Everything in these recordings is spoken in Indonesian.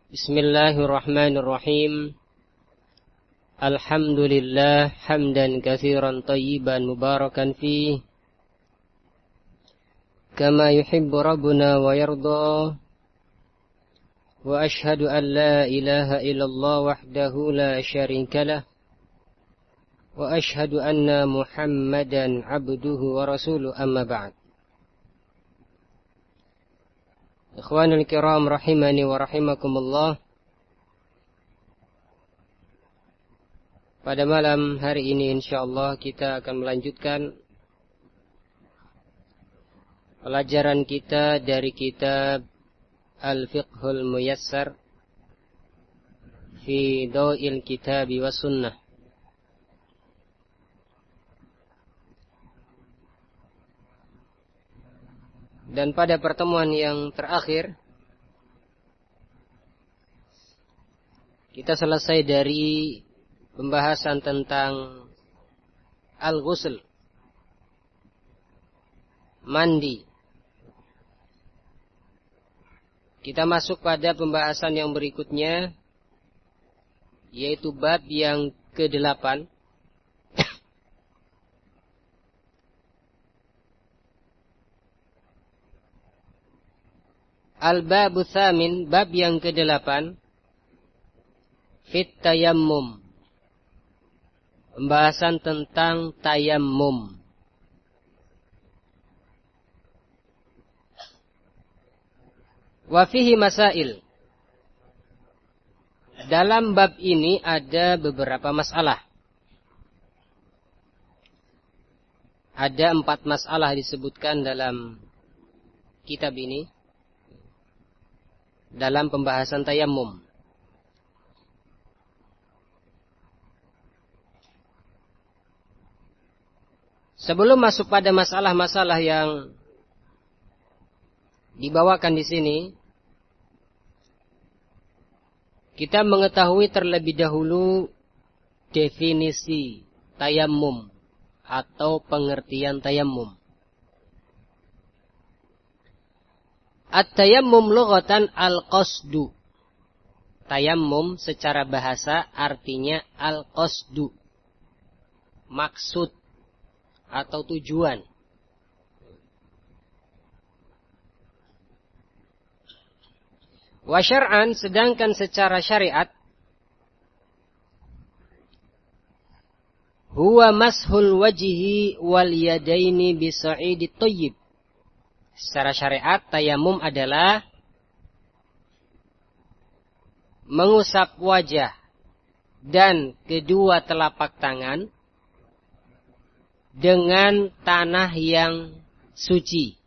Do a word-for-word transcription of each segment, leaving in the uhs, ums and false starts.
Bismillahirrahmanirrahim. Alhamdulillah hamdan katsiran thayyiban mubarakan fih kama yuhibbu rabbuna wa yarda. Wa ashhadu an la ilaha illallah wahdahu la syarika lah. Wa ashhadu anna Muhammadan abduhu wa rasuluhu, amma ba'd. Ikhwanul kiram rahimani wa rahimakumullah. Pada malam hari ini insyaallah kita akan melanjutkan pelajaran kita dari kitab Al-Fiqhul Muyassar fi Daw'il Kitabi was Sunnah. Dan pada pertemuan yang terakhir kita selesai dari pembahasan tentang al-ghusl, mandi. Kita masuk pada pembahasan yang berikutnya, yaitu bab yang kedelapan. Al-babu tsamin, bab yang kedelapan, fit tayammum. Pembahasan tentang tayammum. Wa fihi masail. Dalam bab ini ada beberapa masalah. Ada empat masalah disebutkan dalam kitab ini, dalam pembahasan tayammum. Sebelum masuk pada masalah-masalah yang dibawakan di sini, kita mengetahui terlebih dahulu definisi tayammum atau pengertian tayammum. At-tayammum lughatan al-qasdu. Tayammum secara bahasa artinya al-qasdu, maksud atau tujuan. Wa syar'an, sedangkan secara syariat, huwa mashul wajhi wal yadaini bisa'idit thayyib. Secara syariat, tayamum adalah mengusap wajah dan kedua telapak tangan dengan tanah yang suci.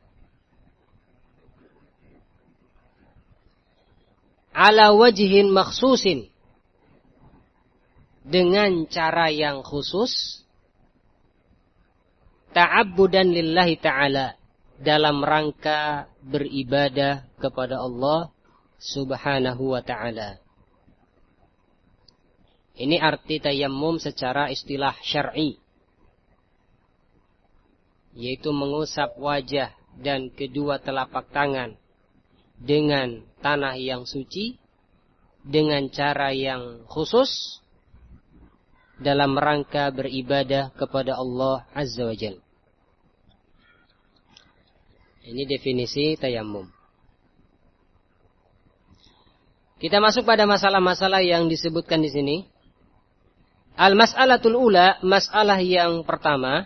Ala wajhin makhsusin, dengan cara yang khusus, ta'abbudan lillahi ta'ala, dalam rangka beribadah kepada Allah Subhanahu wa ta'ala. Ini arti tayammum secara istilah syar'i, yaitu mengusap wajah dan kedua telapak tangan dengan tanah yang suci, dengan cara yang khusus, dalam rangka beribadah kepada Allah Azza wa Jalla. Ini definisi tayammum. Kita masuk pada masalah-masalah yang disebutkan di sini. Al-mas'alatul ula, masalah yang pertama,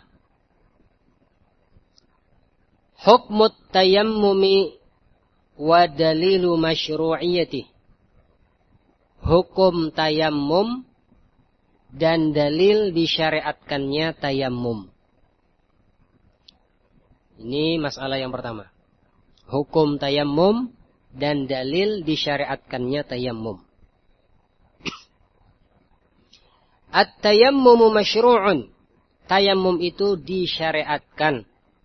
hukmut tayammumi wa dalilu masyru'iyatih. Hukum tayammum dan dalil disyariatkannya tayammum. Ini masalah yang pertama. Hukum tayammum dan dalil disyariatkannya tayammum. At-tayammumu masyru'un. Tayammum itu disyariatkan.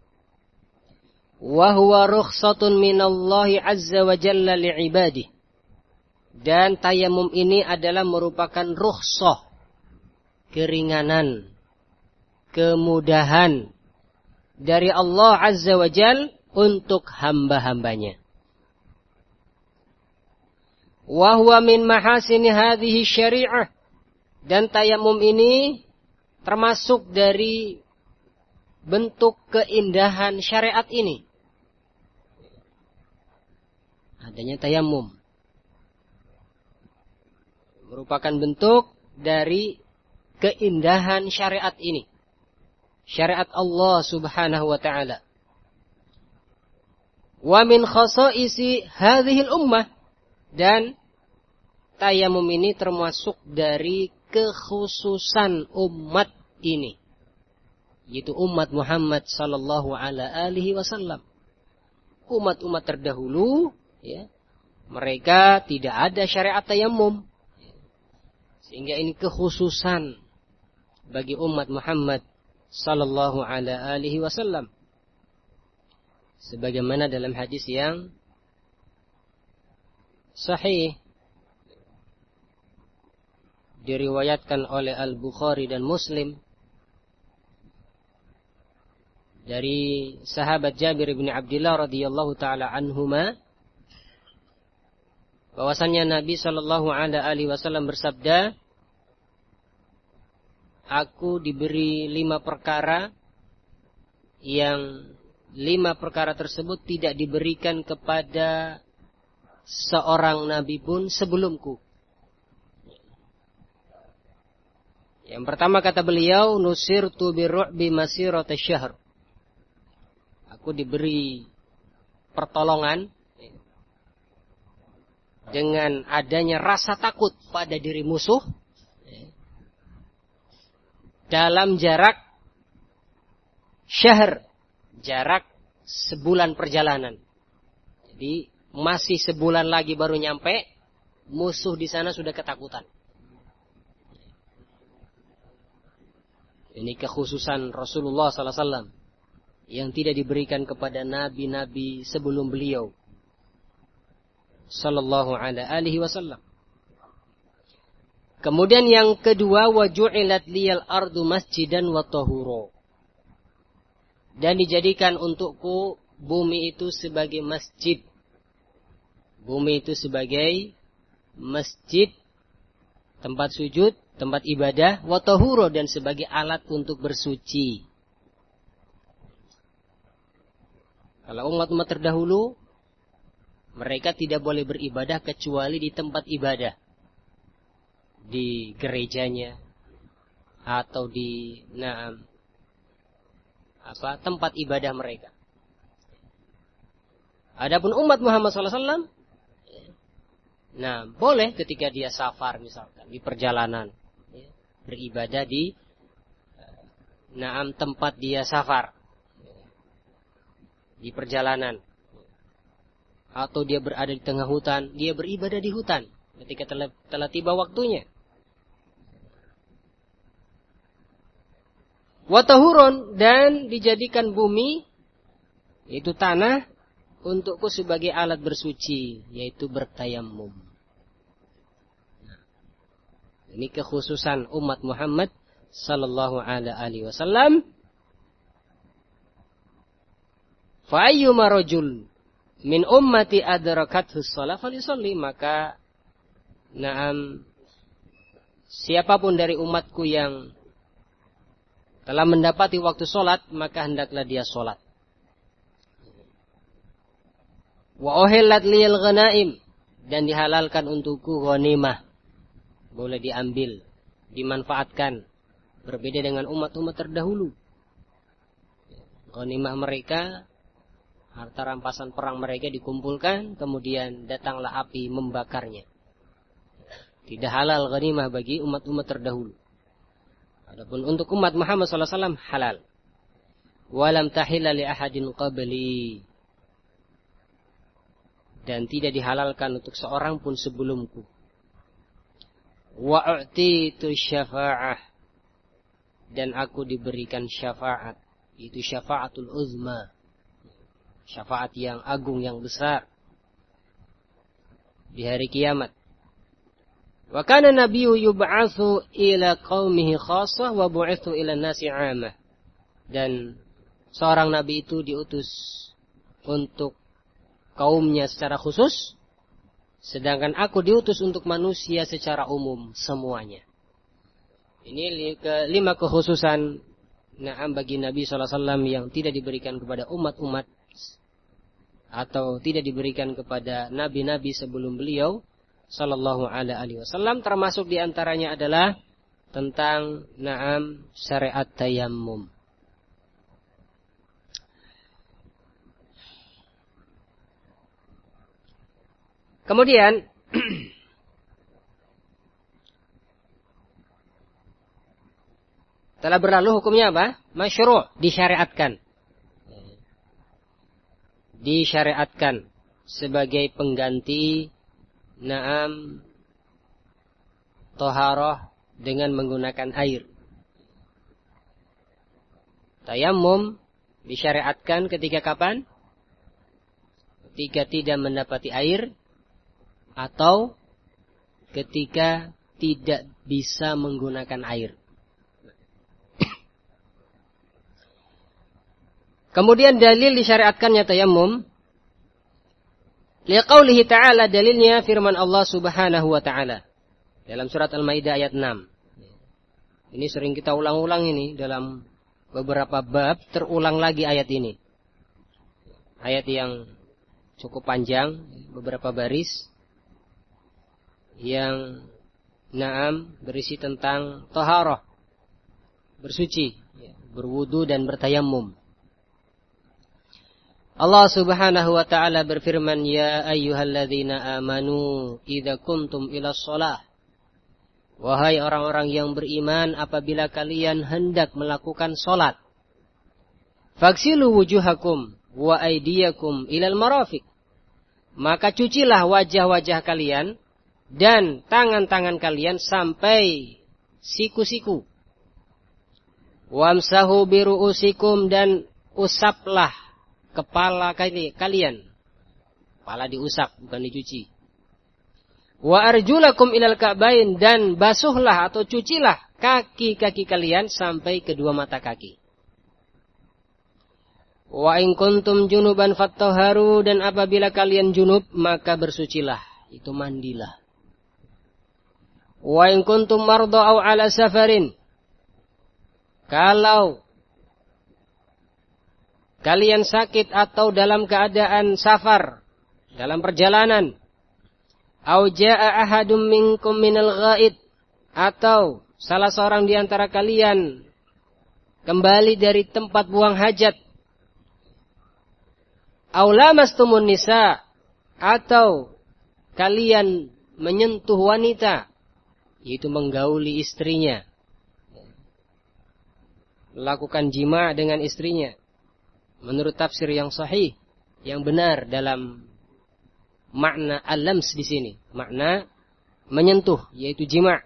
Wa huwa rukhsatun minallahi azza wa jalla li'ibadih. Dan tayammum ini adalah merupakan rukhsah, keringanan, kemudahan dari Allah Azza wa Jal untuk hamba-hambanya. Wa huwa min mahasini hadhihi syari'ah. Dan tayamum ini termasuk dari bentuk keindahan syariat ini. Adanya tayamum merupakan bentuk dari keindahan syariat ini. Syariat Allah Subhanahu wa ta'ala. Wa min khasaisi hadhil ummah. Dan tayamum ini termasuk dari kekhususan umat ini. Yaitu umat Muhammad sallallahu alaihi wasallam. Umat-umat terdahulu, ya, mereka tidak ada syariat tayamum. Sehingga ini kekhususan bagi umat Muhammad sallallahu alaihi wasallam. Sebagaimana dalam hadis yang sahih diriwayatkan oleh Al-Bukhari dan Muslim dari sahabat Jabir bin Abdullah radhiyallahu taala anhuma, bahwasannya Nabi sallallahu alaihi wasallam bersabda, aku diberi lima perkara yang lima perkara tersebut tidak diberikan kepada seorang nabi pun sebelumku. Yang pertama kata beliau, nusirtu birru'bi masirata syahr. Aku diberi pertolongan dengan adanya rasa takut pada diri musuh dalam jarak syahr, jarak sebulan perjalanan. Jadi masih sebulan lagi baru nyampe, musuh di sana sudah ketakutan. Ini kekhususan Rasulullah sallallahu alaihi wasallam yang tidak diberikan kepada nabi-nabi sebelum beliau sallallahu alaihi wasallam. Kemudian yang kedua, waju'ilat liyal ardu masjidan wa tahura. Dan dijadikan untukku bumi itu sebagai masjid. Bumi itu sebagai masjid, tempat sujud, tempat ibadah, wa tahura, dan sebagai alat untuk bersuci. Kalau umat-umat terdahulu, mereka tidak boleh beribadah kecuali di tempat ibadah. Di gerejanya atau di nah, apa tempat ibadah mereka. Adapun umat Muhammad sallallahu alaihi wasallam, nah boleh ketika dia safar misalkan di perjalanan, ya, beribadah di naam tempat dia safar, di perjalanan, atau dia berada di tengah hutan, dia beribadah di hutan ketika telah, telah tiba waktunya. Watahurun, dan dijadikan bumi itu tanah untukku sebagai alat bersuci, yaitu bertayamum. Nah, ini kekhususan umat Muhammad sallallahu alaihi wasallam. Fa ayyuma rajul min ummati adrakathu shalah falyusalli, maka na'am siapapun dari umatku yang telah mendapati waktu sholat, maka hendaklah dia sholat. Wa uhillat liyal ghanaim, dan dihalalkan untukku ghanimah, boleh diambil, dimanfaatkan. Berbeda dengan umat-umat terdahulu. Ghanimah mereka, harta rampasan perang mereka dikumpulkan, kemudian datanglah api membakarnya. Tidak halal ghanimah bagi umat-umat terdahulu. Adapun untuk umat Muhammad sallallahu alaihi wasallam halal. Walam tahilla li ahadin qabli, dan tidak dihalalkan untuk seorang pun sebelumku. Wa u'titu syafa'ah, dan aku diberikan syafaat, itu syafaatul uzma, syafaat yang agung, yang besar di hari kiamat. Wa kana nabiyyu yub'atsu ila qaumihi khassah wa bu'itsu ila nasi 'amah. Dan seorang nabi itu diutus untuk kaumnya secara khusus, sedangkan aku diutus untuk manusia secara umum semuanya. Ini kelima kekhususan na'am bagi Nabi sallallahu alaihi wasallam yang tidak diberikan kepada umat-umat atau tidak diberikan kepada nabi-nabi sebelum beliau sallallahu alaihi wasallam. Termasuk diantaranya adalah tentang na'am syariat tayammum. Kemudian telah berlalu hukumnya apa? Masyru', disyariatkan. Disyariatkan sebagai pengganti na'am toharoh dengan menggunakan air. Tayammum disyariatkan ketika kapan? Ketika tidak mendapati air atau ketika tidak bisa menggunakan air. Kemudian dalil disyariatkannya tayammum, liqaulihi ta'ala, dalilnya firman Allah Subhanahu wa ta'ala dalam surat Al-Maidah ayat enam. Ini sering kita ulang-ulang ini dalam beberapa bab, terulang lagi ayat ini. Ayat yang cukup panjang, beberapa baris yang na'am berisi tentang taharah, bersuci, berwudu dan bertayammum. Allah Subhanahu wa ta'ala berfirman, ya ayyuhalladzina amanu idza kuntum ila shalah. Wahai orang-orang yang beriman, apabila kalian hendak melakukan salat, faghsilu wujuhakum wa aydiyakum ilal marafiq. Maka cucilah wajah-wajah kalian dan tangan-tangan kalian sampai siku-siku. Wamsahu biru'usikum, dan usaplah kepala kalian. Kepala diusap, bukan dicuci. Wa arjulakum ilal ka'bain, dan basuhlah atau cucilah kaki-kaki kalian sampai kedua mata kaki. Wa in kuntum junuban fattaharu, dan apabila kalian junub maka bersucilah, itu mandilah. Wa in kuntum marda aw ala safarin, kalau kalian sakit atau dalam keadaan safar, dalam perjalanan, au jaa ahadum minkum minal ghaid, atau salah seorang di antara kalian kembali dari tempat buang hajat, au lamastumun nisa, atau kalian menyentuh wanita, yaitu menggauli istrinya, melakukan jima dengan istrinya. Menurut tafsir yang sahih, yang benar dalam makna al-lams di sini, makna menyentuh, yaitu jima'.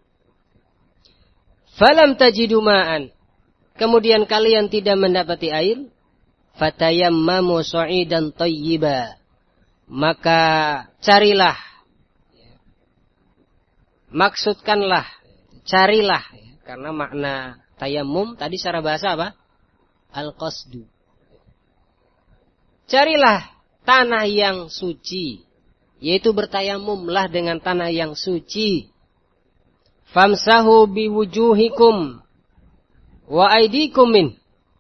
Falam tajidu ma'an, kemudian kalian tidak mendapati air, fatayammamu sa'idan thayyiba, maka carilah, maksudkanlah, carilah, karena makna tayammum tadi secara bahasa apa? Al-qasdu. Carilah tanah yang suci, yaitu bertayamumlah dengan tanah yang suci. Famsahu biwujuhikum wa aydikum min,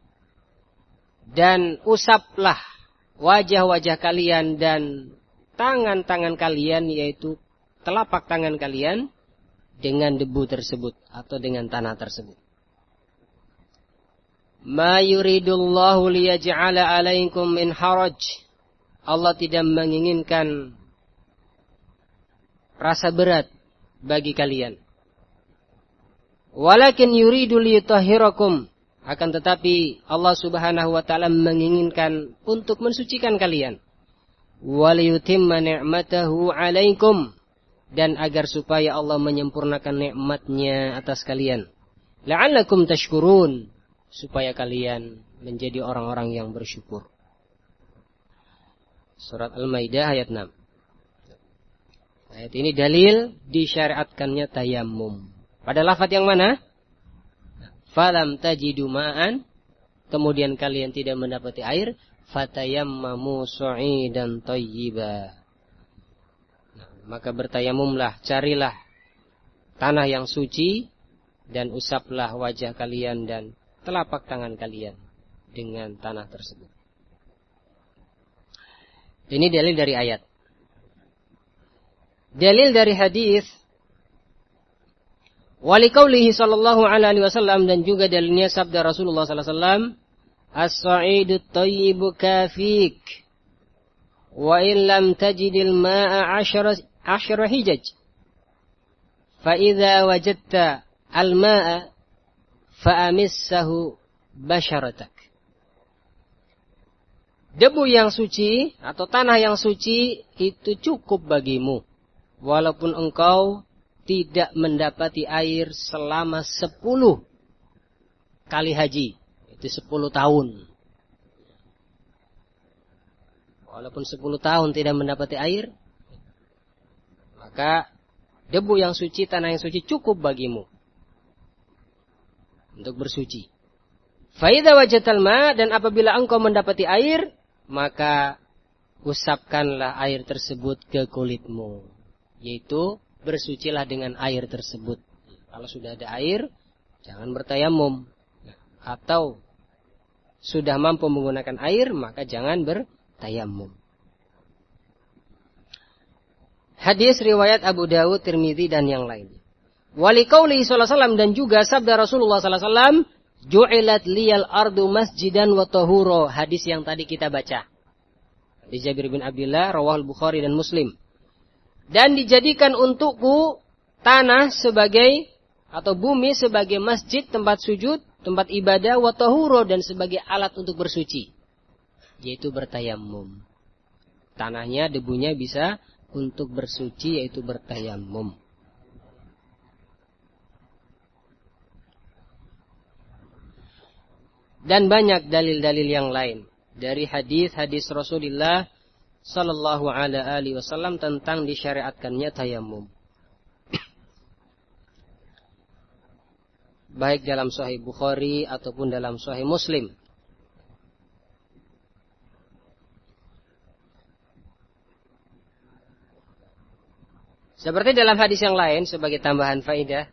dan usaplah wajah-wajah kalian dan tangan-tangan kalian, yaitu telapak tangan kalian, dengan debu tersebut atau dengan tanah tersebut. Ma yuridullahu liyaj'ala 'alaikum min haraj. Allah tidak menginginkan rasa berat bagi kalian. Walakin yuridu liyutahhirakum, akan tetapi Allah Subhanahu wa taala menginginkan untuk mensucikan kalian. Waliyutimma ni'matahu 'alaikum, dan agar supaya Allah menyempurnakan nikmatnya atas kalian. La'allakum tashkurun, supaya kalian menjadi orang-orang yang bersyukur. Surat Al-Maidah ayat enam. Ayat ini dalil disyariatkannya tayammum. Pada lafaz yang mana? Falam tajidu ma'an, kemudian kalian tidak mendapati air, fatayammamu su'idan thayyiba. Nah, maka bertayamumlah, carilah tanah yang suci dan usaplah wajah kalian dan telapak tangan kalian dengan tanah tersebut. Ini dalil dari ayat. Dalil dari hadis waliqaulihi sallallahu alaihi wasallam, dan juga dalilnya sabda Rasulullah sallallahu alaihi wasallam, as-sa'idut thayyibu kafik wa in lam tajidil ma'a ashara ashara hijaj fa idza wajadta al-ma'a fa'amissahu basyaratak. Debu yang suci atau tanah yang suci itu cukup bagimu walaupun engkau tidak mendapati air selama sepuluh kali haji. Itu sepuluh tahun. Walaupun sepuluh tahun tidak mendapati air, maka debu yang suci, tanah yang suci cukup bagimu untuk bersuci. Fa'idha wajatal ma, dan apabila engkau mendapati air, maka usapkanlah air tersebut ke kulitmu. Yaitu bersucilah dengan air tersebut. Kalau sudah ada air, jangan bertayamum. Atau sudah mampu menggunakan air, maka jangan bertayamum. Hadis riwayat Abu Dawud, Tirmidzi dan yang lainnya. Waliqauli sallallahu alaihi wasallam, dan juga sabda Rasulullah sallallahu alaihi wasallam, ju'ilat liyal ardu masjidan wa tahura. Hadis yang tadi kita baca. Hadis Jabir bin Abdullah, rawahul Bukhari dan Muslim. Dan dijadikan untukku tanah sebagai atau bumi sebagai masjid, tempat sujud, tempat ibadah, wa tahura, dan sebagai alat untuk bersuci, yaitu bertayamum. Tanahnya, debunya bisa untuk bersuci, yaitu bertayamum. Dan banyak dalil-dalil yang lain dari hadis-hadis Rasulullah sallallahu alaihi wasallam tentang disyariatkannya tayamum. Baik dalam Sahih Bukhari ataupun dalam Sahih Muslim. Seperti dalam hadis yang lain, sebagai tambahan faidah,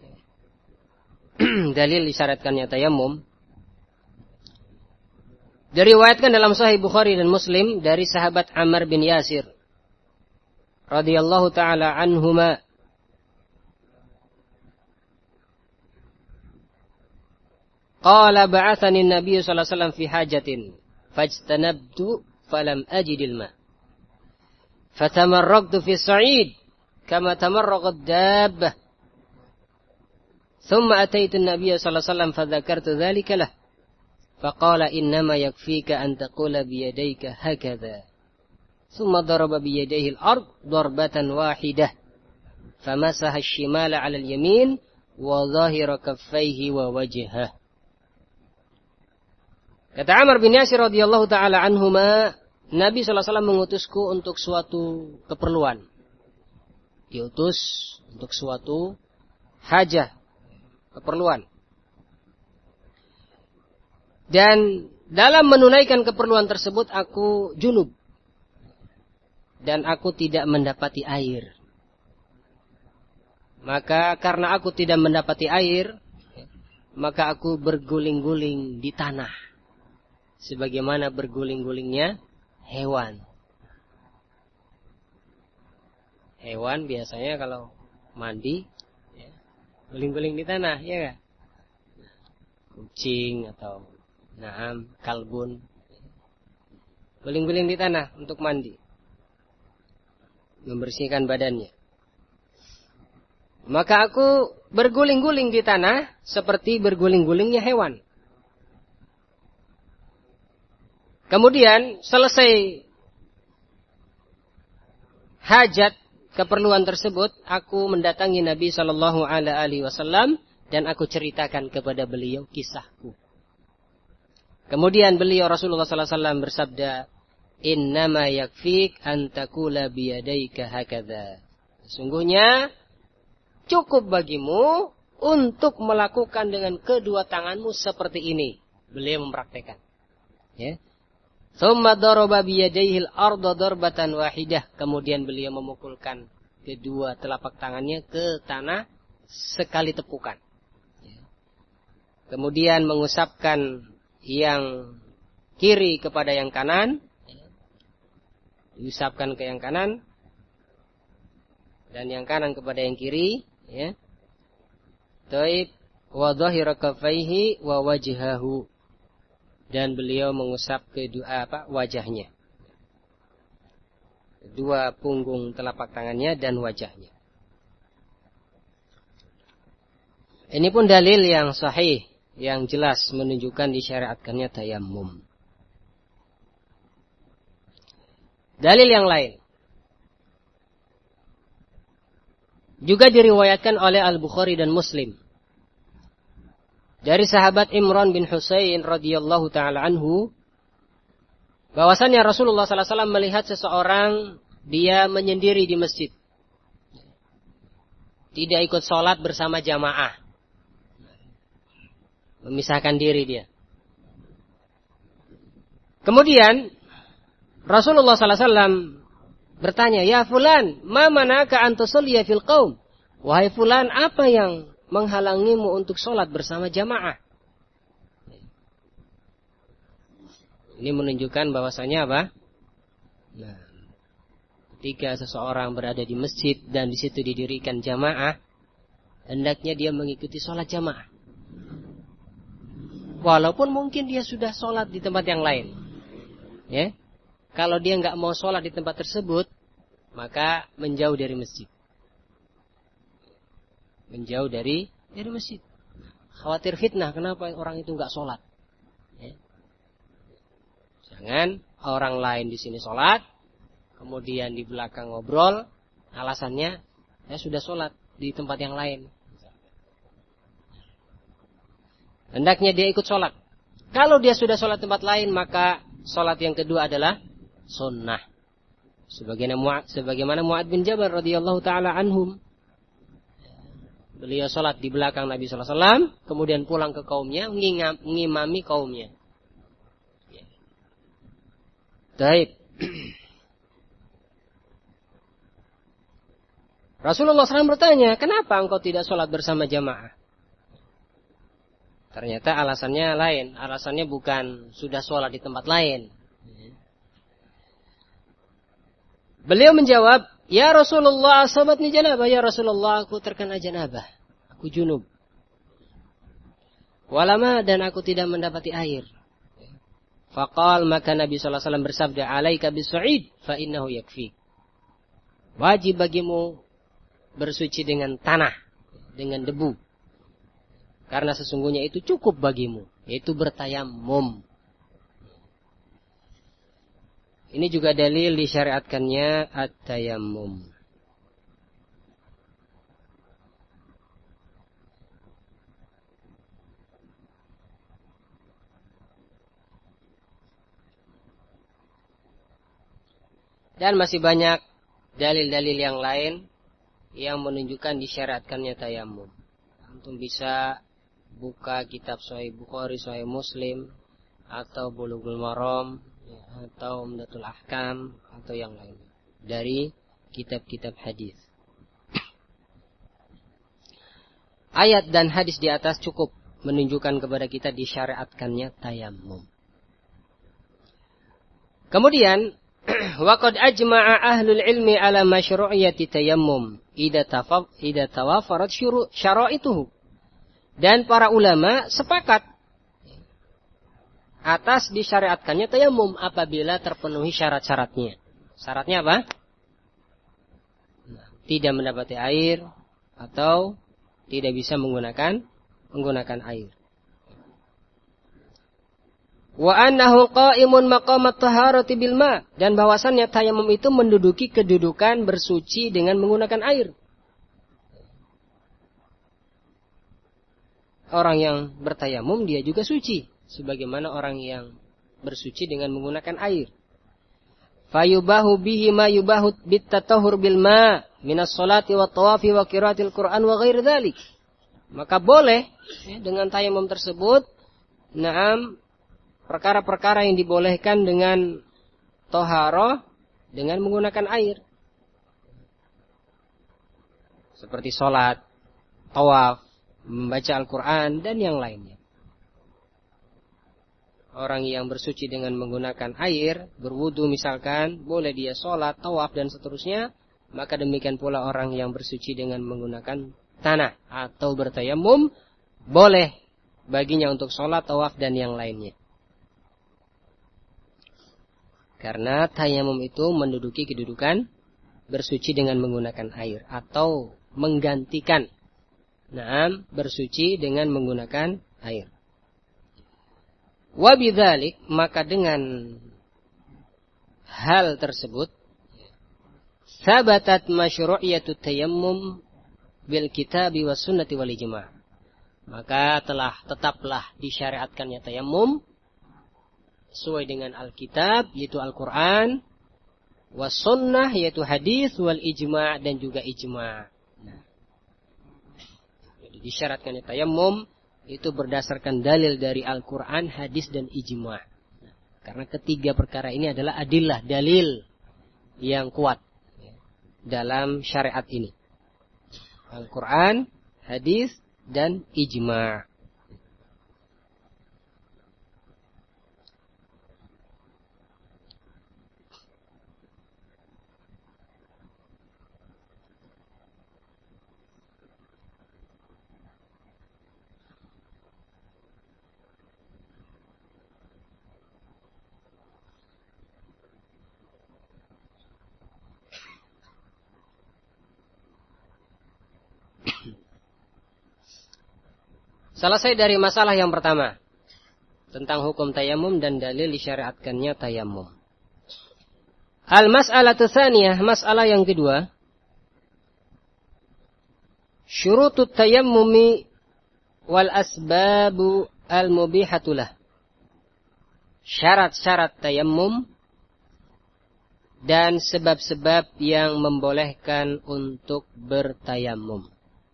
dalil disyariatkannya tayamum, diriwayatkan dalam Sahih Bukhari dan Muslim dari sahabat Ammar bin Yasir radhiyallahu taala anhuma, qala ba'athani an-nabiy sallallahu alaihi wasallam fi hajatin fajtanabtu falam ajidil ma fatamarraqtu fi as-sa'id kama tamarraqa ad-dabbah thumma ataitu an-nabiy sallallahu alaihi wasallam fadzakartu dhalika lahu faqala innama yakfika an taqula biyadayka hakadha thumma daraba biyadayhi al-ard darbatan wahidah famasaha ash-shimala 'ala al-yamin wa dhahira kaffayhi wa wajhahu. Kata Ammar bin Yasir radhiyallahu taala anhuma, Nabi sallallahu alaihi wasallam mengutusku untuk suatu keperluan. Diutus untuk suatu hajah, keperluan. Dan dalam menunaikan keperluan tersebut aku junub. Dan aku tidak mendapati air. Maka karena aku tidak mendapati air, maka aku berguling-guling di tanah. Sebagaimana berguling-gulingnya hewan. Hewan biasanya kalau mandi, ya, guling-guling di tanah, ya gak? Kucing atau naam, kalbun, guling-guling di tanah untuk mandi, membersihkan badannya. Maka aku berguling-guling di tanah seperti berguling-gulingnya hewan. Kemudian selesai hajat keperluan tersebut, aku mendatangi Nabi sallallahu alaihi wasallam dan aku ceritakan kepada beliau kisahku. Kemudian beliau Rasulullah sallallahu alaihi wasallam bersabda, "Innama yakfik an taqula biyadayka hakadha." Sesungguhnya cukup bagimu untuk melakukan dengan kedua tanganmu seperti ini. Beliau mempraktekkan. Ya. Tsumma daraba biyadayhi al-ardha darbatan wahidah. Kemudian beliau memukulkan kedua telapak tangannya ke tanah sekali tepukan. Kemudian mengusapkan yang kiri kepada yang kanan, diusapkan ke yang kanan, dan yang kanan kepada yang kiri, ya. Taib wa dhahira kaffaihi wa wajhahu, dan beliau mengusap kedua apa wajahnya, dua punggung telapak tangannya dan wajahnya. Ini pun dalil yang sahih, yang jelas menunjukkan disyariatkannya tayammum. Dalil yang lain juga diriwayatkan oleh Al-Bukhari dan Muslim dari sahabat Imran bin Husain radhiyallahu taala anhu, bahwasannya Rasulullah sallallahu alaihi wasallam melihat seseorang dia menyendiri di masjid, tidak ikut sholat bersama jamaah, memisahkan diri dia. Kemudian Rasulullah sallallahu alaihi wasallam bertanya, "Ya fulan, ma manaka an tusalliya fil qaum?" Wahai fulan, apa yang menghalangimu untuk sholat bersama jamaah? Ini menunjukkan bahwasanya apa? Nah, ketika seseorang berada di masjid dan di situ didirikan jamaah, hendaknya dia mengikuti sholat jamaah. Walaupun mungkin dia sudah sholat di tempat yang lain, ya. Kalau dia nggak mau sholat di tempat tersebut, maka menjauh dari masjid. Menjauh dari dari masjid. Khawatir fitnah, kenapa orang itu nggak sholat? Ya. Jangan orang lain di sini sholat, kemudian di belakang ngobrol, alasannya saya sudah sholat di tempat yang lain. Hendaknya dia ikut sholat. Kalau dia sudah sholat tempat lain, maka sholat yang kedua adalah sunnah. Sebagaimana Mu'ad, sebagaimana Mu'ad bin Jabal radhiyallahu taala anhum, beliau sholat di belakang Nabi sallallahu alaihi wasallam, kemudian pulang ke kaumnya, mengimami kaumnya. Baik. Rasulullah sallallahu alaihi wasallam bertanya, kenapa engkau tidak sholat bersama jamaah? Ternyata alasannya lain. Alasannya bukan sudah sholat di tempat lain. Beliau menjawab, ya Rasulullah, asabatni janabah. Ya Rasulullah, aku terkena janabah. Aku junub. Walama, dan aku tidak mendapati air. Faqal, maka Nabi sallallahu alaihi wasallam bersabda, alaika bisu'id, fa innahu yakfi. Wajib bagimu bersuci dengan tanah, dengan debu. Karena sesungguhnya itu cukup bagimu, yaitu bertayammum. Ini juga dalil disyariatkannya at-tayammum. Dan masih banyak dalil-dalil yang lain yang menunjukkan disyariatkannya tayammum. Antum bisa buka kitab Sahih Bukhari, Sahih Muslim, atau Bulughul Maram, ya, atau Umdatul Ahkam, atau yang lain dari kitab-kitab hadis. Ayat dan hadis di atas cukup menunjukkan kepada kita disyariatkannya tayammum. Kemudian waqad ajma'a ahlul ilmi ala masyru'iyyati tayammum idza tafaf idza tawafarat syara'ituhu. Dan para ulama sepakat atas disyariatkannya tayammum apabila terpenuhi syarat-syaratnya. Syaratnya apa? Tidak mendapati air atau tidak bisa menggunakan menggunakan air. Wa annahu qa'imun maqamat taharati bil ma, dan bahwasannya tayammum itu menduduki kedudukan bersuci dengan menggunakan air. Orang yang bertayamum dia juga suci, sebagaimana orang yang bersuci dengan menggunakan air. Fayubahu bihi ma yubahu bitatahhur bil ma minas salati wat tawafi wa qiraatil Qur'an wa ghairi dzalik. Maka boleh ya, dengan tayamum tersebut, na'am, perkara-perkara yang dibolehkan dengan toharoh dengan menggunakan air. seperti sholat, tawaf, membaca Al-Quran, dan yang lainnya. Orang yang bersuci dengan menggunakan air, berwudu misalkan, boleh dia sholat, tawaf, dan seterusnya. Maka demikian pula orang yang bersuci dengan menggunakan tanah atau bertayamum, boleh baginya untuk sholat, tawaf, dan yang lainnya. Karena tayamum itu menduduki kedudukan bersuci dengan menggunakan air atau menggantikan naam bersuci dengan menggunakan air. Wa bidzalik, maka dengan hal tersebut sabatat masyru'iyatut tayammum bil kitabi was sunnati wal ijma'. Maka telah tetaplah disyariatkannya tayammum sesuai dengan Alkitab yaitu Al-Qur'an, was sunnah yaitu hadis, wal ijma' dan juga ijma'. Nah, jadi disyaratkannya tayammum itu berdasarkan dalil dari Al-Quran, hadis, dan ijma'. Karena ketiga perkara ini adalah adillah, dalil yang kuat dalam syariat ini. Al-Quran, hadis, dan ijma'. Selesai dari masalah yang pertama tentang hukum tayamum dan dalil disyariatkannya tayamum. Al-mas'alatu tsaniyah, masalah yang kedua. Syurutut tayammumi wal asbabu al-mubihatulah. Syarat-syarat tayammum dan sebab-sebab yang membolehkan untuk bertayamum.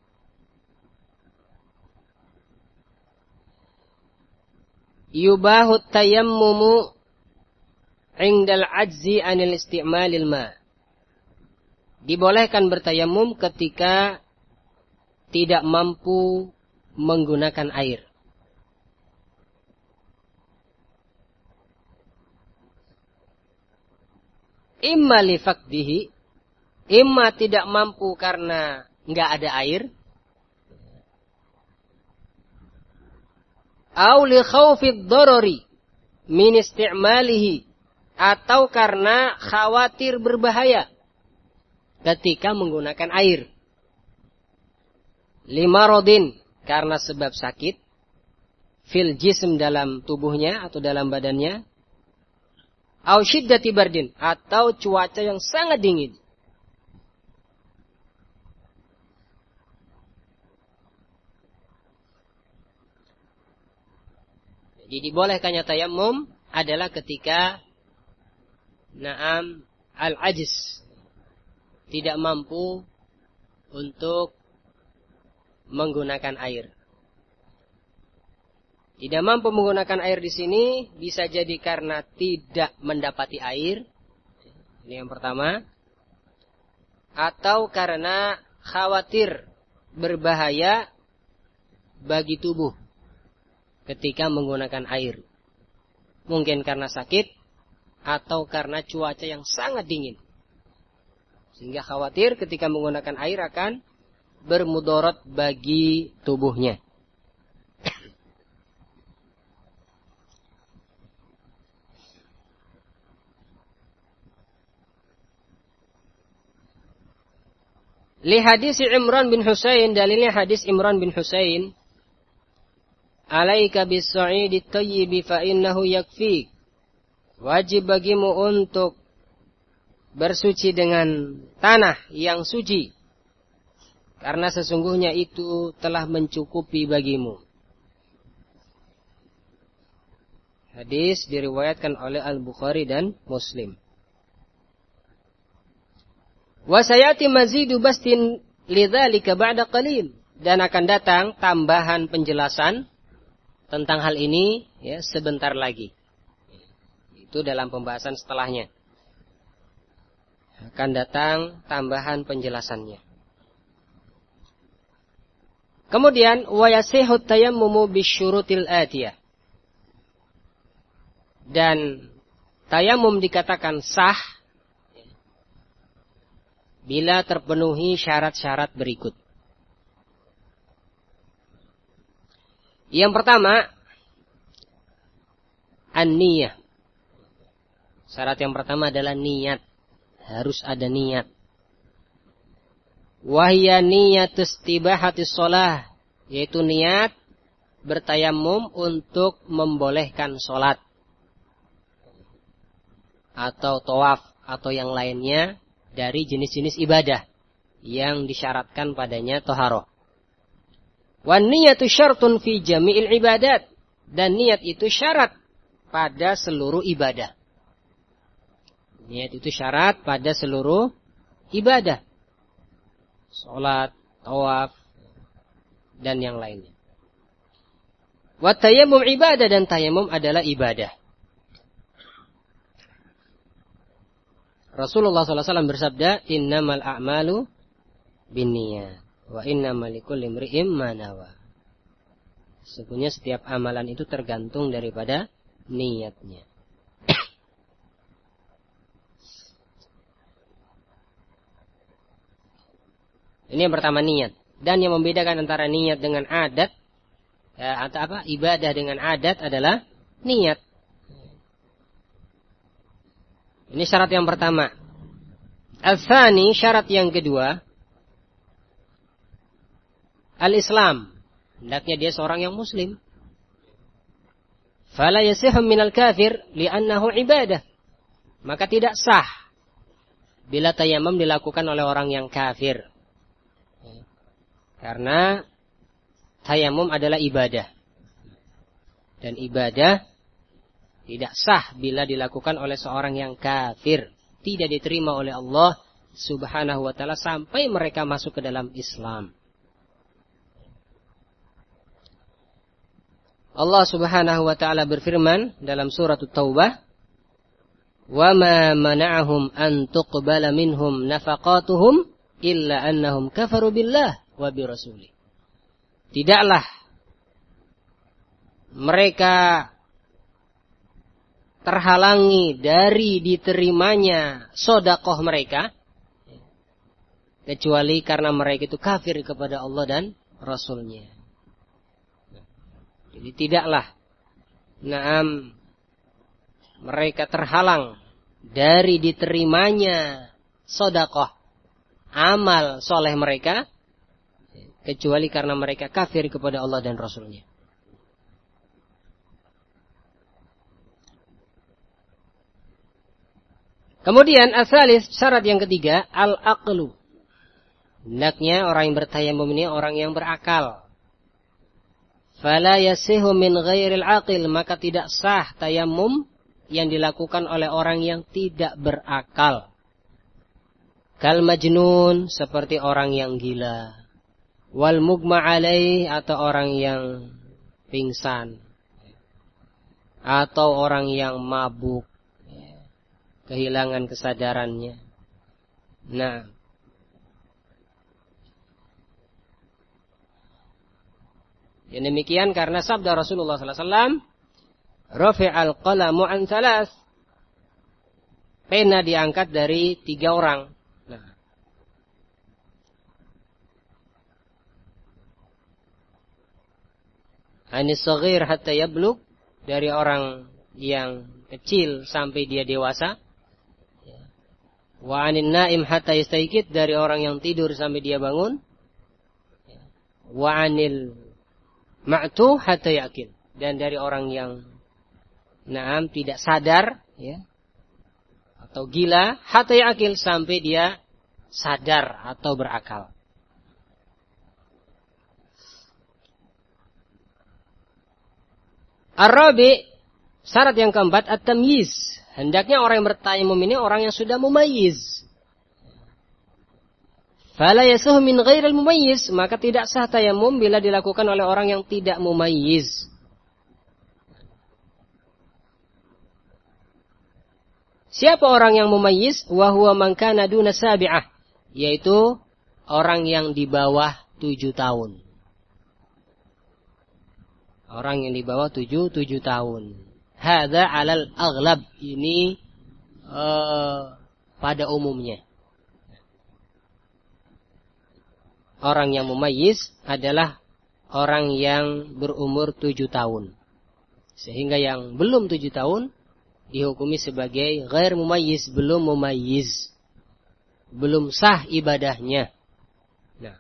Yubahut tayammumu indal ajzi anil isti'malil ma. Dibolehkan bertayamum ketika tidak mampu menggunakan air. Imma li faqdihi, imma tidak mampu karena enggak ada air. Au li khaufid darari min isti'malihi, atau karena khawatir berbahaya ketika menggunakan air. Limarodin, karena sebab sakit. Fil jism, dalam tubuhnya atau dalam badannya. Au syiddati bardin, atau cuaca yang sangat dingin. Jadi dibolehkannya tayammum adalah ketika na'am al-ajiz, tidak mampu untuk menggunakan air. Tidak mampu menggunakan air di sini bisa jadi karena tidak mendapati air. Ini yang pertama. Atau karena khawatir berbahaya bagi tubuh ketika menggunakan air. Mungkin karena sakit atau karena cuaca yang sangat dingin. Sehingga khawatir ketika menggunakan air akan bermudarat bagi tubuhnya. Li hadis Imran bin Husain, dalilnya hadis Imran bin Husain. Alaika bis-sa'idit tayyibi fa innahu yakfik. Wajib bagimu untuk bersuci dengan tanah yang suci, karena sesungguhnya itu telah mencukupi bagimu. Hadis diriwayatkan oleh Al-Bukhari dan Muslim. Wa sayati mazidu bastin lidzalika ba'da qalil, dan akan datang tambahan penjelasan tentang hal ini ya sebentar lagi. Itu dalam pembahasan setelahnya. Akan datang tambahan penjelasannya. Kemudian wa yasihut tayammumu bisyurutil atiyah. Dan tayamum dikatakan sah bila terpenuhi syarat-syarat berikut. Yang pertama, an-niyah. Syarat yang pertama adalah niat. Harus ada niat. Wahya niyatus istibahatis shalah, yaitu niat bertayamum untuk membolehkan sholat atau tawaf atau yang lainnya dari jenis-jenis ibadah yang disyaratkan padanya taharah. Wan niyatu syartun fi jami'il ibadat, dan niat itu syarat pada seluruh ibadah. Niat itu syarat pada seluruh ibadah. Salat, tawaf, dan yang lainnya. Wa tayammum ibadah, dan tayammum adalah ibadah. Rasulullah sallallahu alaihi wasallam bersabda, innamal a'malu binniyat wa innamal likulli imri'in ma nawa. Sesungguhnya setiap amalan itu tergantung daripada niatnya. Ini yang pertama, niat. Dan yang membedakan antara niat dengan adat, ya, atau apa, ibadah dengan adat adalah niat. Ini syarat yang pertama. Al-thani, syarat yang kedua, al-Islam. Hendaknya dia seorang yang muslim. Fala yasihum minal kafir li'annahu ibadah. Maka tidak sah bila tayammum dilakukan oleh orang yang kafir. Karena tayammum adalah ibadah. Dan ibadah tidak sah bila dilakukan oleh seorang yang kafir. Tidak diterima oleh Allah subhanahu wa ta'ala sampai mereka masuk ke dalam Islam. Allah subhanahu wa ta'ala berfirman dalam surat At-Taubah, wa ma mana'ahum an tuqbala minhum nafaqatuhum illa annahum kafaru billah wa bi rasulih. Tidaklah mereka terhalangi dari diterimanya sedekah mereka kecuali karena mereka itu kafir kepada Allah dan Rasulnya. Jadi tidaklah naam mereka terhalang dari diterimanya sedekah amal soleh mereka kecuali karena mereka kafir kepada Allah dan Rasulnya. Kemudian asalis, syarat yang ketiga, al-aqlu. Hendaknya orang yang bertayammum ini orang yang berakal. Fala yasihu min ghairil aqil, maka tidak sah tayammum yang dilakukan oleh orang yang tidak berakal. Kal majnun, seperti orang yang gila. Wal mugma alaih, atau orang yang pingsan. Atau orang yang mabuk, kehilangan kesadarannya. Nah, yang demikian karena sabda Rasulullah sallallahu alaihi wasallam, rafi'al qalamu an thalath. Pena diangkat dari tiga orang. Nah, anis saghir hatta yablugh, dari orang yang kecil sampai dia dewasa. Wa anin naim hatta yastayqid, dari orang yang tidur sampai dia bangun. Wa anil ma'tu hatta yaqil, dan dari orang yang naam tidak sadar ya atau gila hatta yaqil, sampai dia sadar atau berakal. Ar-rabi, syarat yang keempat, at-tamyiz. Hendaknya orang yang bertayammum ini orang yang sudah mumayyiz. Fala yasuh min ghairil mumayyiz, maka tidak sah tayammum bila dilakukan oleh orang yang tidak mumayyiz. Siapa orang yang mumayyiz? Wa huwa man kana duna sabi'ah, yaitu orang yang di bawah tujuh tahun. Orang yang di bawah tujuh, tujuh tahun. Hadza alal aghlab. Ini uh, pada umumnya. Orang yang mumayyiz adalah orang yang berumur tujuh tahun. Sehingga yang belum tujuh tahun dihukumi sebagai ghair mumayyiz, belum mumayyiz. Belum sah ibadahnya. Nah,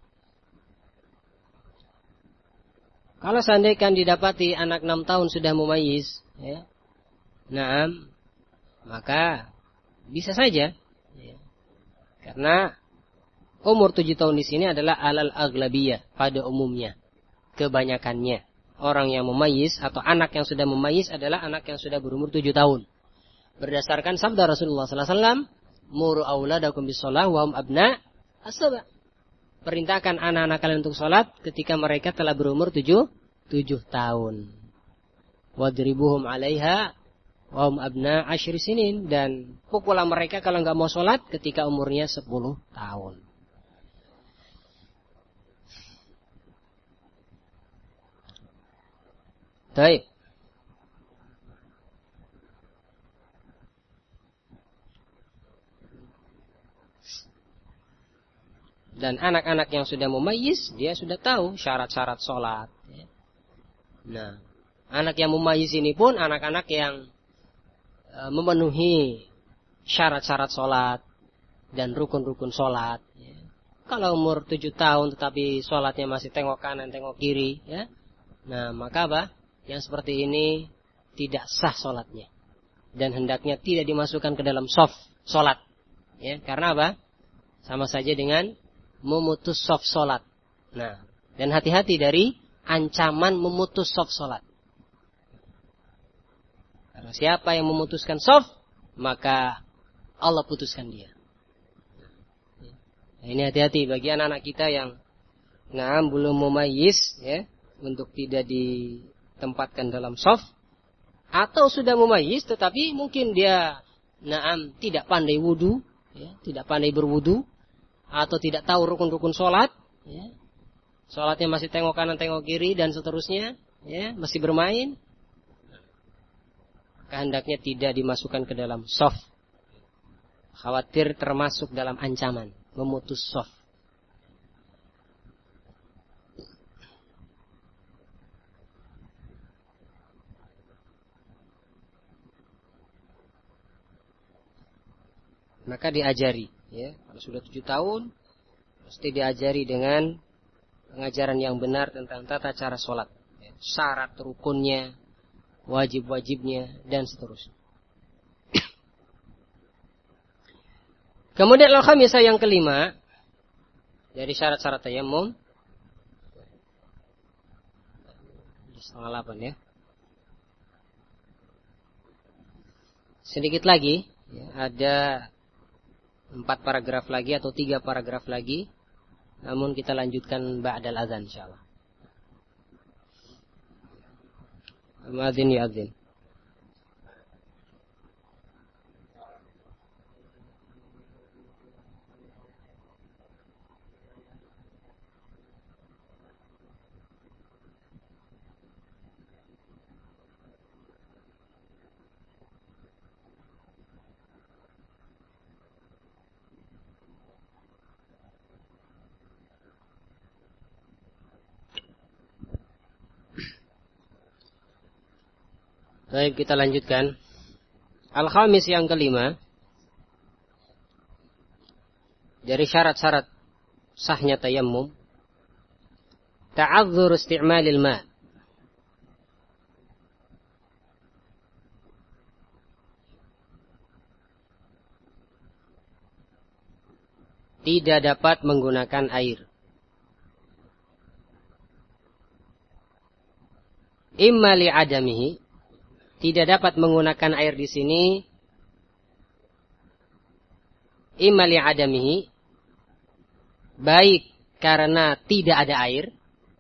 kalau seandainya didapati anak enam tahun sudah mumayyiz, ya, nah, maka bisa saja, ya. Karena umur tujuh tahun di sini adalah alal aghlabiyah, pada umumnya, kebanyakannya. Orang yang mumayyiz atau anak yang sudah mumayyiz adalah anak yang sudah berumur tujuh tahun. Berdasarkan sabda Rasulullah sallallahu alaihi wasallam, muru auladakum bis-shalah wa hum abna as-saba. Perintahkan anak-anak kalian untuk salat ketika mereka telah berumur tujuh, tujuh tahun. Wadribuhum 'alaiha wa hum abna asyri sinin, dan pukullah mereka kalau enggak mau salat ketika umurnya sepuluh tahun. Baik. Dan anak-anak yang sudah mumayyiz, dia sudah tahu syarat-syarat sholat. Nah, anak yang mumayyiz ini pun anak-anak yang e, memenuhi syarat-syarat sholat dan rukun-rukun sholat. Ya. Kalau umur tujuh tahun tetapi sholatnya masih tengok kanan, tengok kiri, ya. Nah, maka apa? Yang seperti ini tidak sah sholatnya. Dan hendaknya tidak dimasukkan ke dalam shaf sholat. Ya, karena apa? Sama saja dengan memutus shaf sholat. Nah, dan hati-hati dari ancaman memutus shaf sholat. Karena siapa yang memutuskan shaf, maka Allah putuskan dia. Nah, ini hati-hati bagi anak-anak kita yang nah, belum mumayyiz, ya, untuk tidak ditempatkan dalam shaf, atau sudah mumayyiz tetapi mungkin dia naam tidak pandai wudu, ya, tidak pandai berwudu, atau tidak tahu rukun-rukun sholat, ya. Sholatnya masih tengok kanan, tengok kiri, dan seterusnya, ya, masih bermain. Kehendaknya tidak dimasukkan ke dalam shaf. Khawatir termasuk dalam ancaman memutus shaf. Maka diajari, ya, kalau sudah tujuh tahun mesti diajari dengan pengajaran yang benar tentang tata cara sholat, ya, syarat rukunnya, wajib-wajibnya, dan seterusnya. Kemudian al-khamisah yang kelima dari syarat-syarat tayammum, setengah delapan, ya. Sedikit lagi, ya, ada empat paragraf lagi atau tiga paragraf lagi, namun kita lanjutkan ba'dal azan insyaallah. Muadzin ya azin. Baik, kita lanjutkan. Al-khamis yang kelima dari syarat-syarat sahnya tayammum, ta'adzur isti'malil ma'. Tidak dapat menggunakan air. Imma li'adamihi, tidak dapat menggunakan air di sini, imma li'adamihi, baik karena tidak ada air,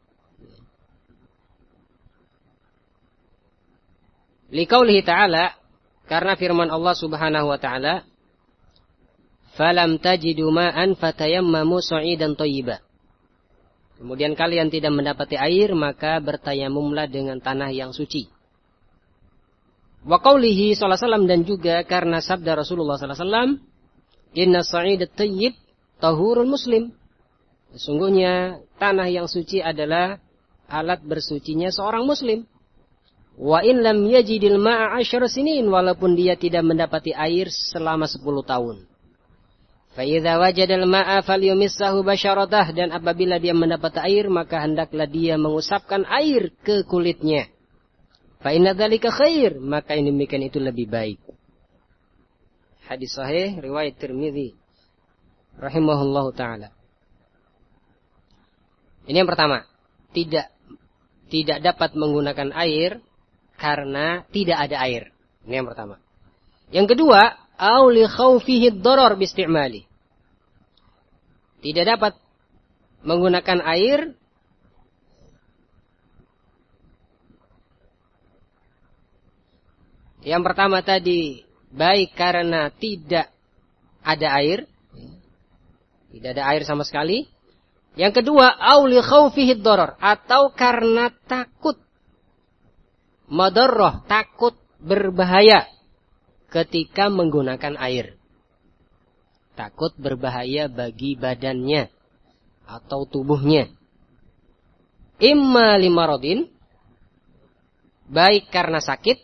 liqaulihi ta'ala, karena firman Allah Subhanahu wa ta'ala, falam tajidu ma'an fatayammamu sa'idan thayyiba, kemudian kalian tidak mendapati air, maka bertayamumlah dengan tanah yang suci. Wa qaulihi sallallahu alaihi wasallam, dan juga karena sabda Rasulullah sallallahu alaihi wasallam, inna sa'idat tayyib tahurul muslim. Sesungguhnya tanah yang suci adalah alat bersucinya seorang muslim. Wa in lam yajidil ma'a asyara sinin, walaupun dia tidak mendapati air selama sepuluh tahun. Fa idza wajadal ma'a falyumissahu basyaratah, dan apabila dia mendapat air maka hendaklah dia mengusapkan air ke kulitnya. Fa inna dzalika khair, maka ini demikian itu lebih baik. Hadis sahih riwayat Tirmidzi rahimahullahu taala. Ini yang pertama, tidak tidak dapat menggunakan air karena tidak ada air. Ini yang pertama. Yang kedua, au li khaufihi ad-darar bi istimali. Tidak dapat menggunakan air yang pertama tadi baik karena tidak ada air, tidak ada air sama sekali. Yang kedua, au li khaufihi ad-darar, atau karena takut madarrah, takut berbahaya ketika menggunakan air. Takut berbahaya bagi badannya atau tubuhnya. Imma limaradin, baik karena sakit,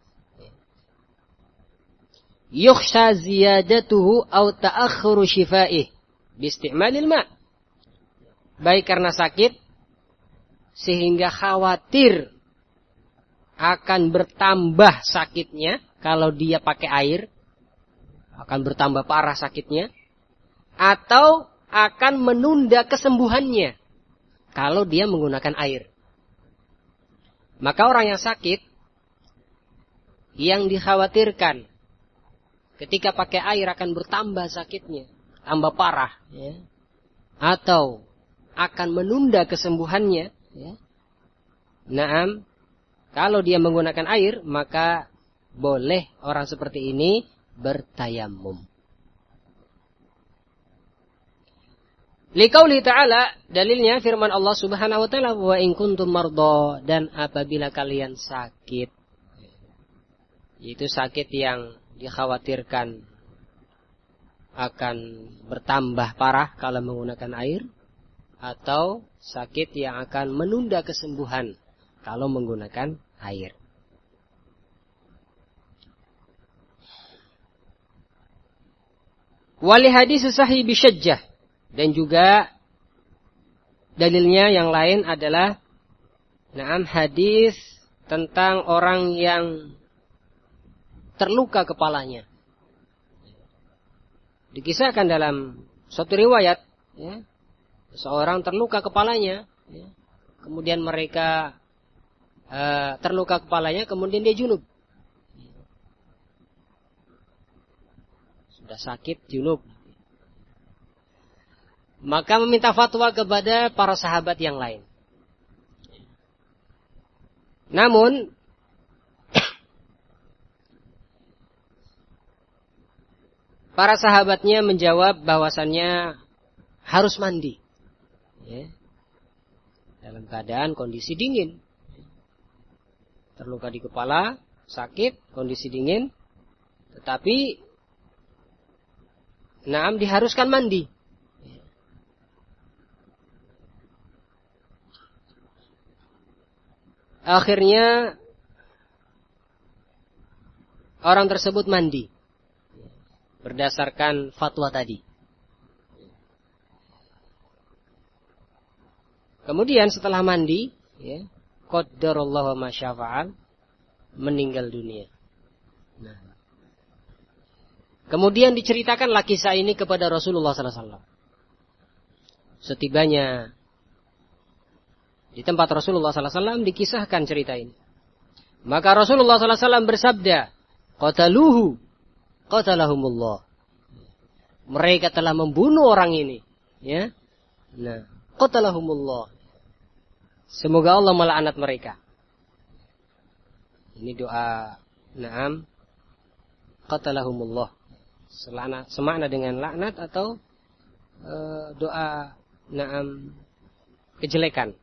yukhsha ziyadatuhu au ta'akhkhuru shifa'ih bi isti'malil ma'. Baik karena sakit sehingga khawatir akan bertambah sakitnya kalau dia pakai air, akan bertambah parah sakitnya, atau akan menunda kesembuhannya kalau dia menggunakan air. Maka orang yang sakit yang dikhawatirkan ketika pakai air akan bertambah sakitnya, tambah parah, ya, atau akan menunda kesembuhannya, ya. Naam, kalau dia menggunakan air, maka boleh orang seperti ini bertayamum. Liqauli ta'ala, dalilnya firman Allah Subhanahu wa taala, wa in kuntum mardha, dan apabila kalian sakit, yaitu sakit yang dikhawatirkan akan bertambah parah kalau menggunakan air, atau sakit yang akan menunda kesembuhan kalau menggunakan air. Wali hadis sahih bisyajjah, dan juga dalilnya yang lain adalah na'am hadis tentang orang yang terluka kepalanya. Dikisahkan dalam suatu riwayat, ya, seorang terluka kepalanya, ya, kemudian mereka uh, terluka kepalanya, kemudian dia junub. Sudah sakit, junub. Maka meminta fatwa kepada para sahabat yang lain. Namun para sahabatnya menjawab bahwasannya harus mandi, ya, dalam keadaan kondisi dingin. Terluka di kepala, sakit, kondisi dingin, tetapi naam diharuskan mandi. Akhirnya orang tersebut mandi berdasarkan fatwa tadi. Kemudian setelah mandi, ya, qaddarallahu ma syafa'al, meninggal dunia. Nah, kemudian diceritakanlah kisah ini kepada Rasulullah sallallahu alaihi wasallam. Setibanya di tempat Rasulullah sallallahu alaihi wasallam dikisahkan cerita ini. Maka Rasulullah sallallahu alaihi wasallam bersabda, qataluhu qatalahumullah. Mereka telah membunuh orang ini, ya. Nah, qatalahumullah. Semoga Allah melaknat mereka. Ini doa, na'am, qatalahumullah. Selana, semakna dengan laknat atau uh, doa, na'am, kejelekan.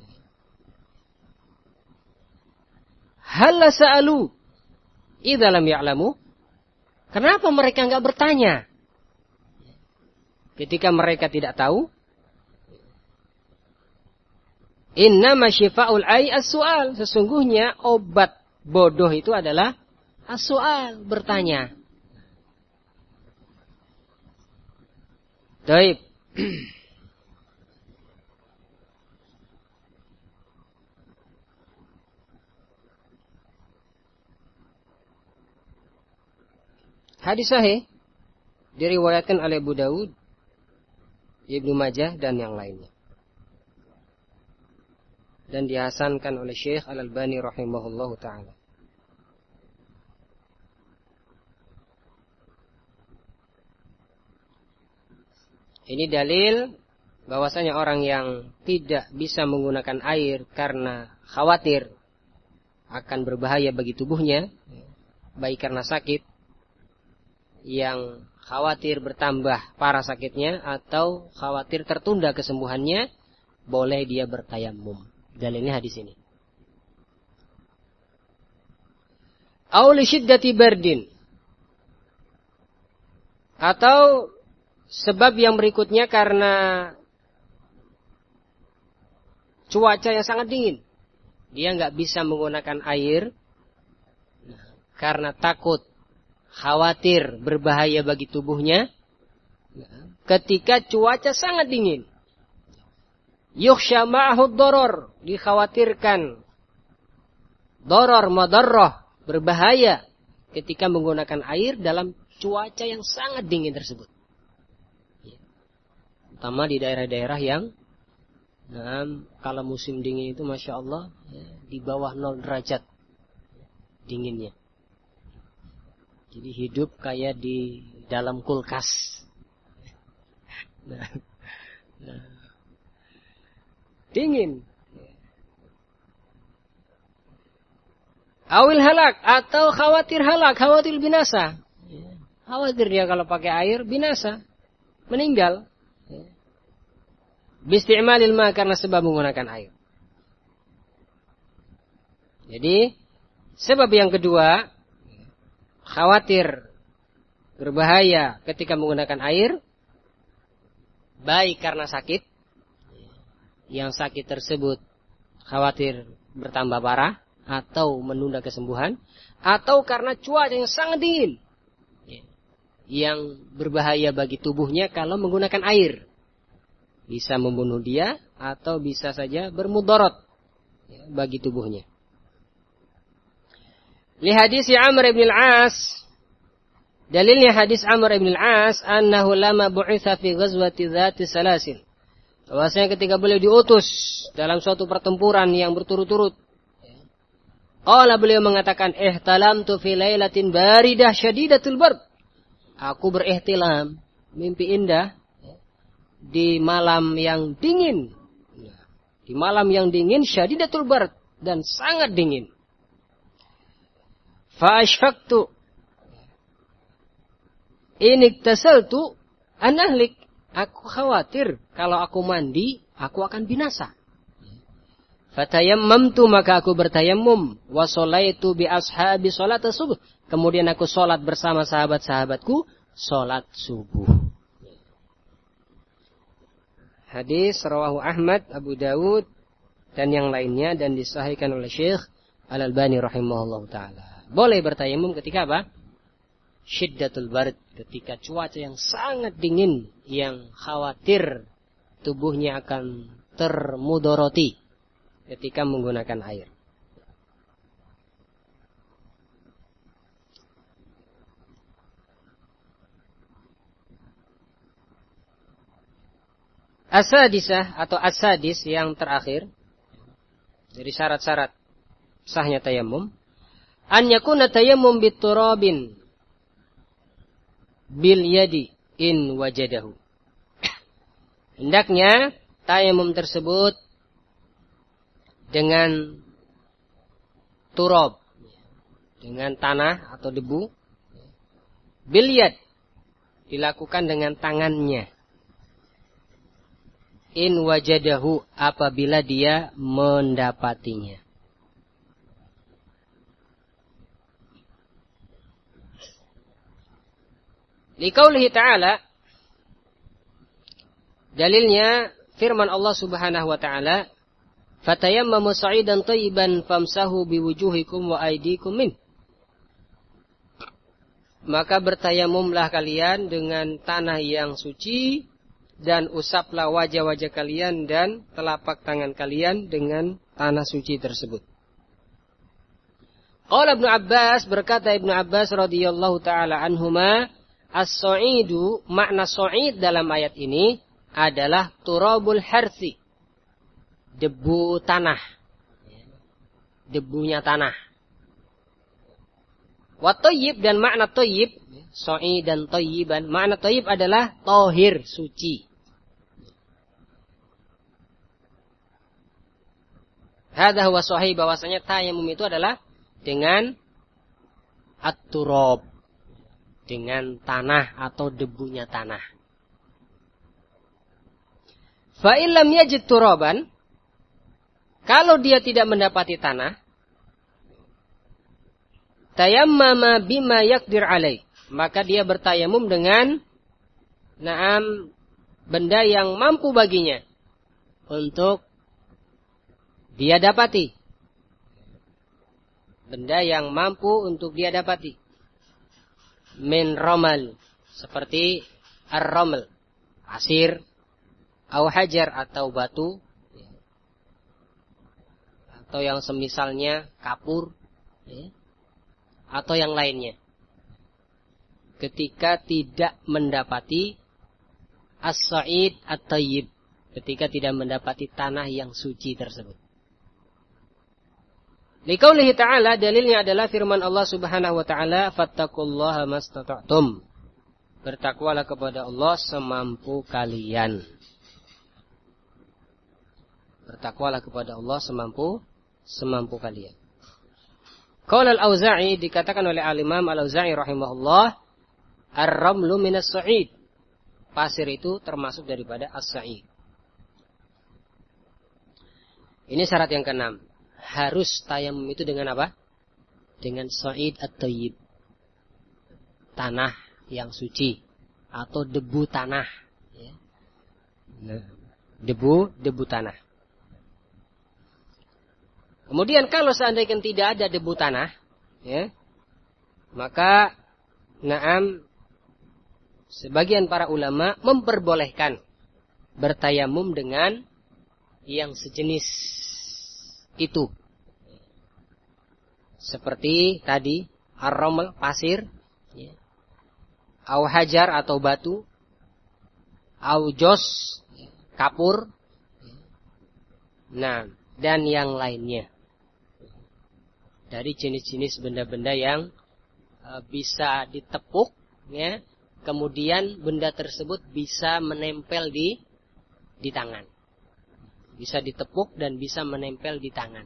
Hal sa'alu idza lam ya'lamu? Kenapa mereka enggak bertanya ketika mereka tidak tahu? Innama syifa'ul ai as-su'al. Sesungguhnya obat bodoh itu adalah as-su'al, bertanya. Baik. Hadis sahih diriwayatkan oleh Abu Daud, Ibnu Majah dan yang lainnya. Dan dihasankan oleh Syekh Al-Albani rahimahullahu taala. Ini dalil bahwasanya orang yang tidak bisa menggunakan air karena khawatir akan berbahaya bagi tubuhnya, baik karena sakit yang khawatir bertambah parah sakitnya atau khawatir tertunda kesembuhannya, boleh dia bertayamum. Dalilnya hadis ini. Aw li syiddati bardin, atau sebab yang berikutnya karena cuaca yang sangat dingin. Dia nggak bisa menggunakan air karena takut, khawatir berbahaya bagi tubuhnya ketika cuaca sangat dingin. Yukhsha ma'ahu doror, dikhawatirkan doror, madarrah, berbahaya ketika menggunakan air dalam cuaca yang sangat dingin tersebut. Terutama di daerah-daerah yang nah, kalau musim dingin itu Masya Allah ya, di bawah nol derajat dinginnya. Jadi hidup kayak di dalam kulkas. Nah, nah. Dingin. Awil halak, atau khawatir halak, khawatir binasa. Khawatir dia kalau pakai air binasa, meninggal. Bisti'malil ma, karena sebab menggunakan air. Jadi sebab yang kedua, khawatir berbahaya ketika menggunakan air, baik karena sakit, yang sakit tersebut khawatir bertambah parah atau menunda kesembuhan, atau karena cuaca yang sangat dingin yang berbahaya bagi tubuhnya kalau menggunakan air, bisa membunuh dia atau bisa saja bermudarat bagi tubuhnya. Li hadis Amr ibn al-As, dalilnya hadis Amr ibn al-As, annahu lama bu'itha fi ghazwati dzati salasin, bahwasanya ketika beliau diutus dalam suatu pertempuran yang berturut-turut, qala, beliau mengatakan, ihtalamtu fi lailatin baridah syadidatul bard, aku berihtilam, mimpi indah di malam yang dingin, di malam yang dingin syadidatul bard, dan sangat dingin. Fa ashfaqtu in iktasaltu an ahlik, aku khawatir kalau aku mandi aku akan binasa. Fatayammamtu, maka aku bertayammum, wa sholaitu bi ashabi sholat subuh, kemudian aku sholat bersama sahabat-sahabatku sholat subuh. Hadis rawahu Ahmad, Abu Dawud dan yang lainnya, dan disahihkan oleh Syekh Al-Albani rahimahullah taala. Boleh bertayammum ketika apa? Syiddatul bard, ketika cuaca yang sangat dingin, yang khawatir tubuhnya akan termudoroti ketika menggunakan air. As-sadisah atau as-sadis yang terakhir dari syarat-syarat sahnya tayammum, an yakuna tayammum biturabin bil yadi in wajadahu. Hendaknya tayamum tersebut dengan turab, dengan tanah atau debu, bil yad, dilakukan dengan tangannya. in wajadahu, apabila dia mendapatinya. Liqaulihi ta'ala, dalilnya firman Allah Subhanahu wa taala, fatayammamu sa'idan thayyiban famsahu biwujuhikum wa aydikum min. Maka bertayamumlah kalian dengan tanah yang suci dan usaplah wajah-wajah kalian dan telapak tangan kalian dengan tanah suci tersebut. Qala Ibnu Abbas, berkata Ibnu Abbas radhiyallahu taala anhuma, as-sa'idu, makna sa'id dalam ayat ini adalah turabul harsi, debu tanah, debunya tanah. Wa thayyib, dan makna thayyib, sa'id dan thayyiban, makna thayyib adalah tahir, suci. Hadza huwa sahih, bahwasanya tayammum itu adalah dengan at-turab, dengan tanah atau debunya tanah. Fa in lam yajid turaban, kalau dia tidak mendapati tanah, tayammama bima yaqdir alaih, maka dia bertayamum dengan na'am benda yang mampu baginya untuk dia dapati. Benda yang mampu untuk dia dapati. Min ramal, seperti ar-ramal, pasir, au hajar atau batu, atau yang semisalnya kapur, ya, atau yang lainnya. Ketika tidak mendapati as-sa'id at-tayyib, ketika tidak mendapati tanah yang suci tersebut. Liqaulihi ta'ala, dalilnya adalah firman Allah Subhanahu wa ta'ala, fattaqullaha mastata'tum. Bertakwalah kepada Allah semampu kalian. Bertakwalah kepada Allah semampu semampu kalian. Qaul al-Auza'i, dikatakan oleh al-Imam al-Auza'i rahimahullah, ar-ramlu minas sa'id. Pasir itu termasuk daripada as-sa'id. Ini syarat yang keenam. Harus tayamum itu dengan apa? Dengan sa'id at-tayyib, tanah yang suci atau debu tanah, ya. Nah, debu debu tanah. Kemudian kalau seandainya tidak ada debu tanah, ya, maka na'am sebagian para ulama memperbolehkan bertayamum dengan yang sejenis itu. Seperti tadi ar-ramal, pasir, ya, au hajar atau batu, au jos, kapur, nah, dan yang lainnya dari jenis-jenis benda-benda yang uh, bisa ditepuk, ya, kemudian benda tersebut bisa menempel di di tangan, bisa ditepuk dan bisa menempel di tangan.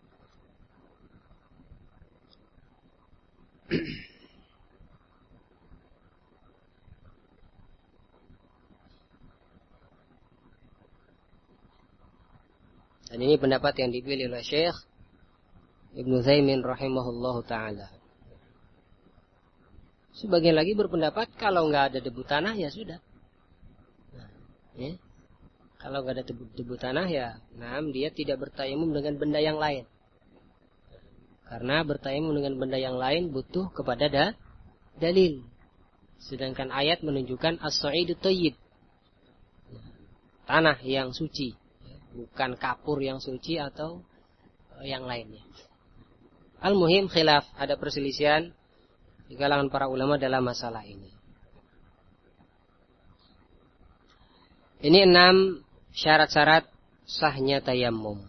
Dan ini pendapat yang dipilih oleh Syekh Ibnu Utsaimin rahimahullahu taala. Sebagian lagi berpendapat kalau nggak ada debu tanah ya sudah. Nah, ya. Kalau nggak ada debu, debu tanah ya, nah dia tidak bertayamum dengan benda yang lain. Karena bertayamum dengan benda yang lain butuh kepada da, dalil. Sedangkan ayat menunjukkan as-sa'idut thayyib, tanah yang suci, bukan kapur yang suci atau yang lainnya. Al-muhim khilaf, ada perselisihan di kalangan para ulama dalam masalah ini. Ini enam syarat-syarat sahnya tayammum.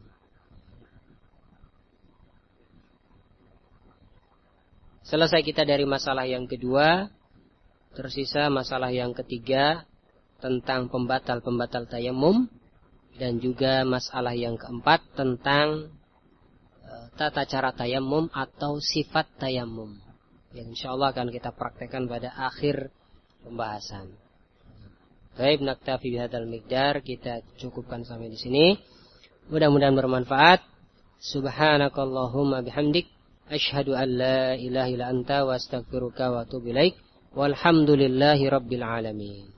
Selesai kita dari masalah yang kedua, tersisa masalah yang ketiga tentang pembatal-pembatal tayammum, dan juga masalah yang keempat tentang uh, tata cara tayammum atau sifat tayammum, yang insyaallah akan kita praktekkan pada akhir pembahasan. Baik, naktafi bihadzal miqdar, kita cukupkan sampai di sini. Mudah-mudahan bermanfaat. Subhanakallahumma bihamdik, asyhadu an la ilaha illa anta wa astaghfiruka wa atubu ilaik. Walhamdulillahi rabbil alamin.